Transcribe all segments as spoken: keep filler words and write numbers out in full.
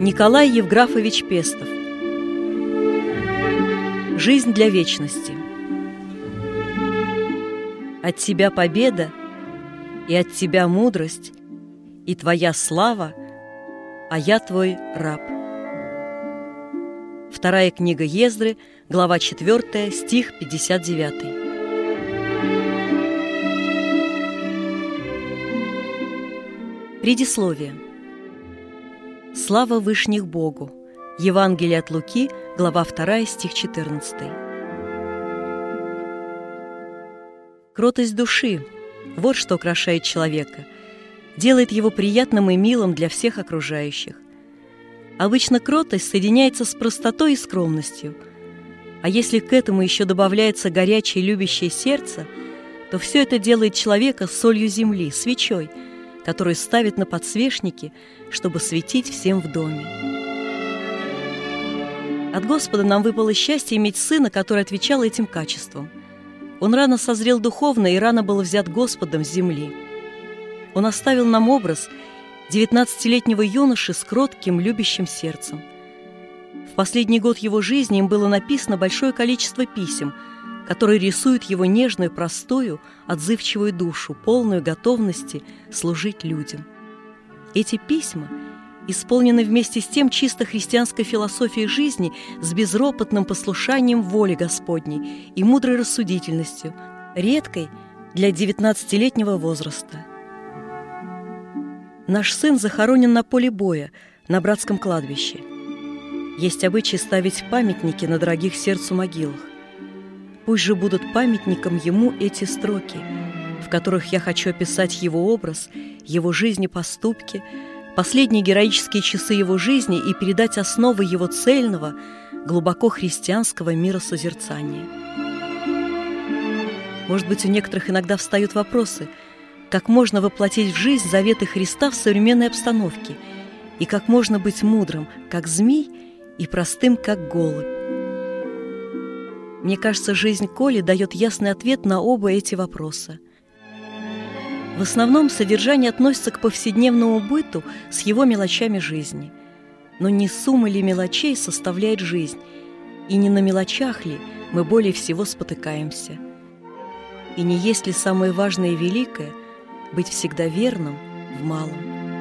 Николай Евграфович Пестов. Жизнь для вечности. От тебя победа, и от тебя мудрость, и твоя слава, а я твой раб. Вторая книга Ездры, глава четвёртая, стих пятьдесят девятый. Предисловие. Слава вышних Богу. Евангелие от Луки, глава вторая, стих четырнадцатый. Кротость души – вот что украшает человека, делает его приятным и милым для всех окружающих. Обычно кротость соединяется с простотой и скромностью, а если к этому еще добавляется горячее любящее сердце, то все это делает человека солью земли, свечой, которую ставят на подсвечнике, чтобы светить всем в доме. От Господа нам выпало счастье иметь сына, который отвечал этим качествам. Он рано созрел духовно и рано был взят Господом с земли. Он оставил нам образ девятнадцатилетнего юноши с кротким, любящим сердцем. В последний год его жизни им было написано большое количество писем, которые рисуют его нежную, простую, отзывчивую душу, полную готовности служить людям. Эти письма исполнены вместе с тем чисто христианской философией жизни с безропотным послушанием воле Господней и мудрой рассудительностью, редкой для девятнадцатилетнего возраста. Наш сын захоронен на поле боя, на братском кладбище. Есть обычай ставить памятники на дорогих сердцу могилах. Пусть же будут памятником ему эти строки, в которых я хочу описать его образ, его жизнь и поступки, последние героические часы его жизни и передать основы его цельного, глубоко христианского миросозерцания. Может быть, у некоторых иногда встают вопросы, как можно воплотить в жизнь заветы Христа в современной обстановке, и как можно быть мудрым, как змей, и простым, как голубь. Мне кажется, жизнь Коли дает ясный ответ на оба эти вопроса. В основном содержание относится к повседневному быту с его мелочами жизни. Но не сумма ли мелочей составляет жизнь, и не на мелочах ли мы более всего спотыкаемся? И не есть ли самое важное и великое – быть всегда верным в малом?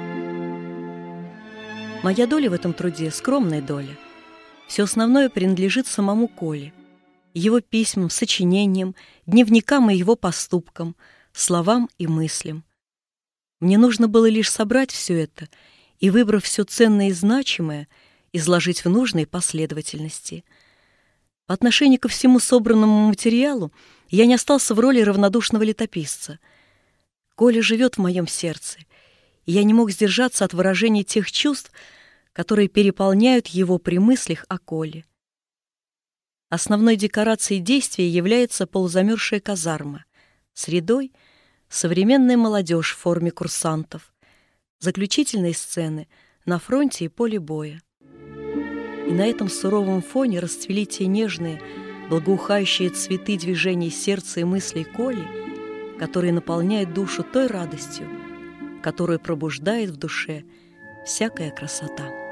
Моя доля в этом труде – скромная доля. Все основное принадлежит самому Коле, его письмам, сочинениям, дневникам и его поступкам, словам и мыслям. Мне нужно было лишь собрать все это и, выбрав все ценное и значимое, изложить в нужной последовательности. По отношению ко всему собранному материалу я не остался в роли равнодушного летописца. Коля живет в моем сердце, и я не мог сдержаться от выражения тех чувств, которые переполняют его при мыслях о Коле. Основной декорацией действия является полузамерзшая казарма. Средой — современная молодежь в форме курсантов. Заключительные сцены на фронте и поле боя. И на этом суровом фоне расцвели те нежные, благоухающие цветы движений сердца и мыслей Коли, которые наполняют душу той радостью, которую пробуждает в душе всякая красота.